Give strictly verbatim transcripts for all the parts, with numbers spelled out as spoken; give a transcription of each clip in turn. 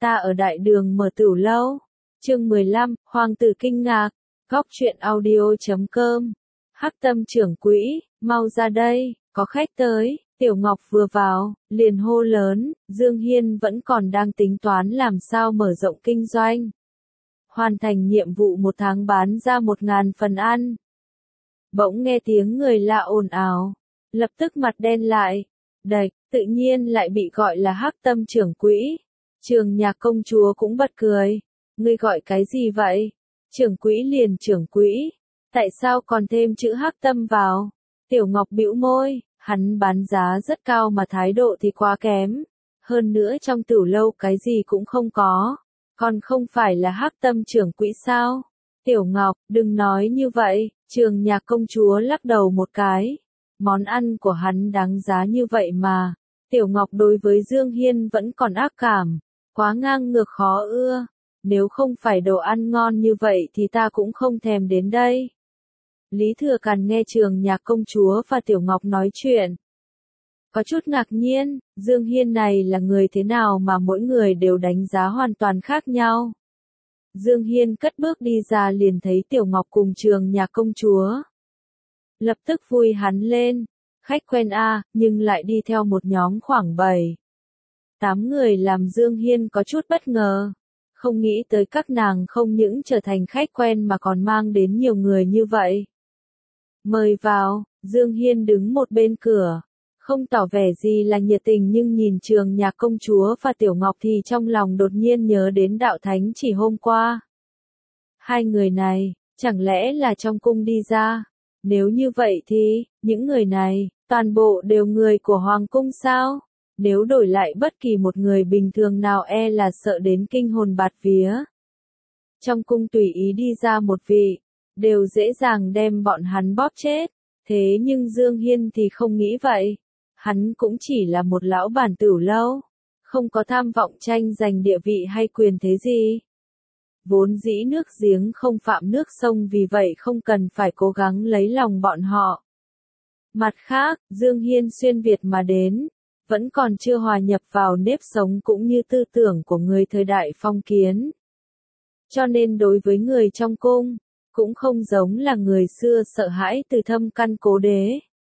ta ở đại đường mở tửu lâu. Chương mười lăm, Hoàng tử kinh ngạc. Góc truyện audio chấm com. Hắc Tâm trưởng quỹ, mau ra đây, có khách tới. Tiểu Ngọc vừa vào, liền hô lớn, Dương Hiên vẫn còn đang tính toán làm sao mở rộng kinh doanh. Hoàn thành nhiệm vụ một tháng bán ra một ngàn phần ăn. Bỗng nghe tiếng người lạ ồn ào, lập tức mặt đen lại. Đạch, tự nhiên lại bị gọi là Hắc Tâm trưởng quỹ. Trường Nhạc công chúa cũng bật cười. Ngươi gọi cái gì vậy? Trưởng quỹ liền trưởng quỹ. Tại sao còn thêm chữ Hắc Tâm vào? Tiểu Ngọc bĩu môi, hắn bán giá rất cao mà thái độ thì quá kém. Hơn nữa trong tửu lâu cái gì cũng không có. Còn không phải là Hắc Tâm trưởng quỹ sao? Tiểu Ngọc, đừng nói như vậy. Trường Nhạc công chúa lắc đầu một cái. Món ăn của hắn đáng giá như vậy mà. Tiểu Ngọc đối với Dương Hiên vẫn còn ác cảm. Quá ngang ngược khó ưa. Nếu không phải đồ ăn ngon như vậy thì ta cũng không thèm đến đây. Lý Thừa Càn nghe Trường Nhạc công chúa và Tiểu Ngọc nói chuyện. Có chút ngạc nhiên, Dương Hiên này là người thế nào mà mỗi người đều đánh giá hoàn toàn khác nhau. Dương Hiên cất bước đi ra liền thấy Tiểu Ngọc cùng Trường Nhạc công chúa. Lập tức vui hắn lên, khách quen a, nhưng lại đi theo một nhóm khoảng bảy, tám người làm Dương Hiên có chút bất ngờ. Không nghĩ tới các nàng không những trở thành khách quen mà còn mang đến nhiều người như vậy. Mời vào, Dương Hiên đứng một bên cửa, không tỏ vẻ gì là nhiệt tình nhưng nhìn Trường Nhạc công chúa và Tiểu Ngọc thì trong lòng đột nhiên nhớ đến đạo thánh chỉ hôm qua. Hai người này, chẳng lẽ là trong cung đi ra? Nếu như vậy thì, những người này, toàn bộ đều người của Hoàng cung sao? Nếu đổi lại bất kỳ một người bình thường nào e là sợ đến kinh hồn bạt vía. Trong cung tùy ý đi ra một vị, đều dễ dàng đem bọn hắn bóp chết. Thế nhưng Dương Hiên thì không nghĩ vậy. Hắn cũng chỉ là một lão bản tửu lâu, không có tham vọng tranh giành địa vị hay quyền thế gì. Vốn dĩ nước giếng không phạm nước sông vì vậy không cần phải cố gắng lấy lòng bọn họ. Mặt khác, Dương Hiên xuyên Việt mà đến, vẫn còn chưa hòa nhập vào nếp sống cũng như tư tưởng của người thời đại phong kiến. Cho nên đối với người trong cung, cũng không giống là người xưa sợ hãi từ thâm căn cố đế.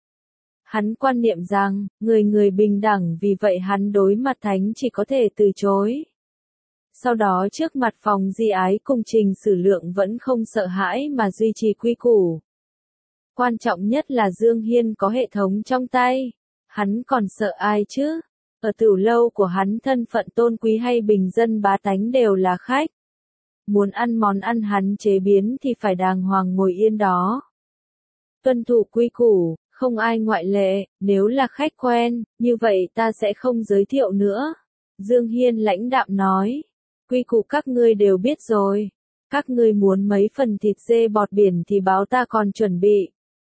Hắn quan niệm rằng, người người bình đẳng vì vậy hắn đối mặt thánh chỉ có thể từ chối. Sau đó trước mặt phòng di ái cùng Trình Sử Lượng vẫn không sợ hãi mà duy trì quy củ. Quan trọng nhất là Dương Hiên có hệ thống trong tay. Hắn còn sợ ai chứ? Ở tửu lâu của hắn thân phận tôn quý hay bình dân bá tánh đều là khách. Muốn ăn món ăn hắn chế biến thì phải đàng hoàng ngồi yên đó. Tuân thủ quy củ, không ai ngoại lệ, nếu là khách quen, như vậy ta sẽ không giới thiệu nữa. Dương Hiên lãnh đạm nói, quy củ các ngươi đều biết rồi. Các ngươi muốn mấy phần thịt dê bọt biển thì báo ta còn chuẩn bị.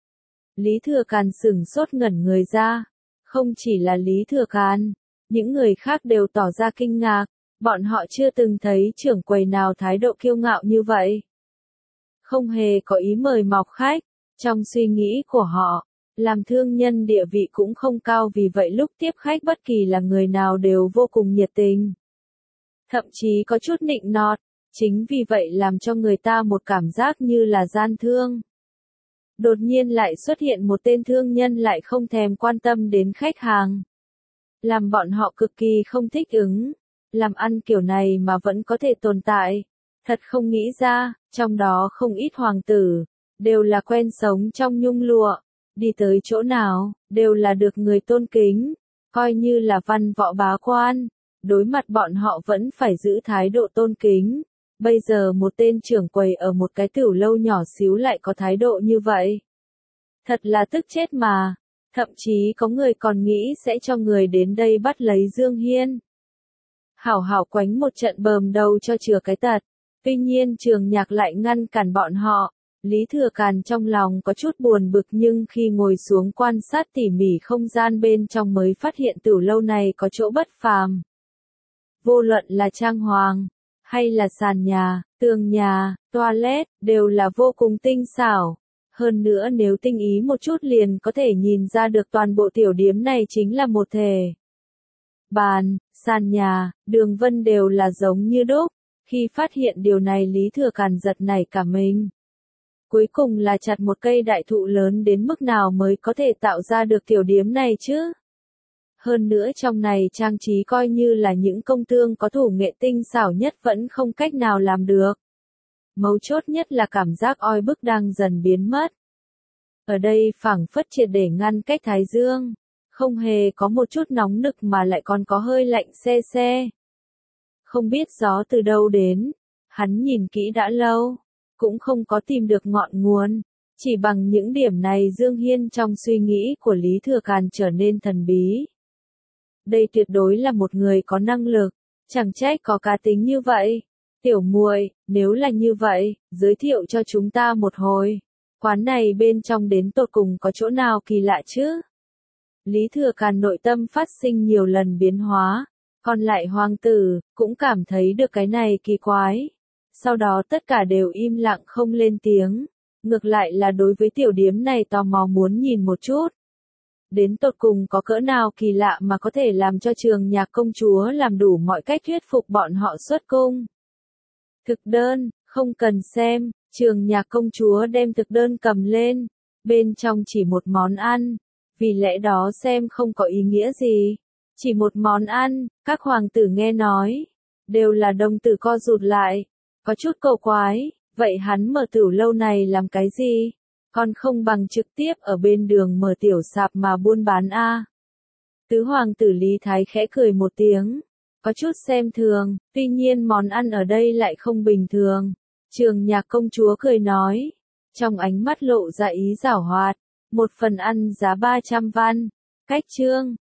Lý Thừa Càn sửng sốt ngẩn người ra. Không chỉ là Lý Thừa Càn, những người khác đều tỏ ra kinh ngạc, bọn họ chưa từng thấy trưởng quầy nào thái độ kiêu ngạo như vậy. Không hề có ý mời mọc khách, trong suy nghĩ của họ, làm thương nhân địa vị cũng không cao vì vậy lúc tiếp khách bất kỳ là người nào đều vô cùng nhiệt tình. Thậm chí có chút nịnh nọt, chính vì vậy làm cho người ta một cảm giác như là gian thương. Đột nhiên lại xuất hiện một tên thương nhân lại không thèm quan tâm đến khách hàng. Làm bọn họ cực kỳ không thích ứng. Làm ăn kiểu này mà vẫn có thể tồn tại. Thật không nghĩ ra, trong đó không ít hoàng tử, đều là quen sống trong nhung lụa. Đi tới chỗ nào, đều là được người tôn kính. Coi như là văn võ bá quan. Đối mặt bọn họ vẫn phải giữ thái độ tôn kính. Bây giờ một tên trưởng quầy ở một cái tửu lâu nhỏ xíu lại có thái độ như vậy. Thật là tức chết mà. Thậm chí có người còn nghĩ sẽ cho người đến đây bắt lấy Dương Hiên. Hảo hảo quánh một trận bờm đầu cho chừa cái tật. Tuy nhiên Trường Nhạc lại ngăn cản bọn họ. Lý Thừa Càn trong lòng có chút buồn bực nhưng khi ngồi xuống quan sát tỉ mỉ không gian bên trong mới phát hiện tửu lâu này có chỗ bất phàm. Vô luận là trang hoàng, hay là sàn nhà, tường nhà, toilet, đều là vô cùng tinh xảo. Hơn nữa nếu tinh ý một chút liền có thể nhìn ra được toàn bộ tiểu điếm này chính là một thể. Bàn, sàn nhà, đường vân đều là giống như đúc. Khi phát hiện điều này Lý Thừa Càn giật nảy cả mình. Cuối cùng là chặt một cây đại thụ lớn đến mức nào mới có thể tạo ra được tiểu điếm này chứ? Hơn nữa trong này trang trí coi như là những công tương có thủ nghệ tinh xảo nhất vẫn không cách nào làm được. Mấu chốt nhất là cảm giác oi bức đang dần biến mất. Ở đây phảng phất triệt để ngăn cách thái dương, không hề có một chút nóng nực mà lại còn có hơi lạnh se se. Không biết gió từ đâu đến, hắn nhìn kỹ đã lâu, cũng không có tìm được ngọn nguồn. Chỉ bằng những điểm này Dương Hiên trong suy nghĩ của Lý Thừa Càn trở nên thần bí. Đây tuyệt đối là một người có năng lực, chẳng trách có cá tính như vậy. Tiểu muội, nếu là như vậy, giới thiệu cho chúng ta một hồi. Quán này bên trong đến tột cùng có chỗ nào kỳ lạ chứ? Lý Thừa Càn nội tâm phát sinh nhiều lần biến hóa, còn lại hoàng tử, cũng cảm thấy được cái này kỳ quái. Sau đó tất cả đều im lặng không lên tiếng, ngược lại là đối với tiểu điếm này tò mò muốn nhìn một chút. Đến tột cùng có cỡ nào kỳ lạ mà có thể làm cho Trường Nhạc công chúa làm đủ mọi cách thuyết phục bọn họ xuất cung. Thực đơn, không cần xem, Trường Nhạc công chúa đem thực đơn cầm lên, bên trong chỉ một món ăn, vì lẽ đó xem không có ý nghĩa gì. Chỉ một món ăn, các hoàng tử nghe nói, đều là đồng tử co rụt lại, có chút cầu quái, vậy hắn mở tửu lâu này làm cái gì? Còn không bằng trực tiếp ở bên đường mở tiểu sạp mà buôn bán a. À. Tứ hoàng tử Lý Thái khẽ cười một tiếng, có chút xem thường, tuy nhiên món ăn ở đây lại không bình thường. Trường Nhạc công chúa cười nói, trong ánh mắt lộ ra ý giảo hoạt, một phần ăn giá ba trăm văn, cách chương.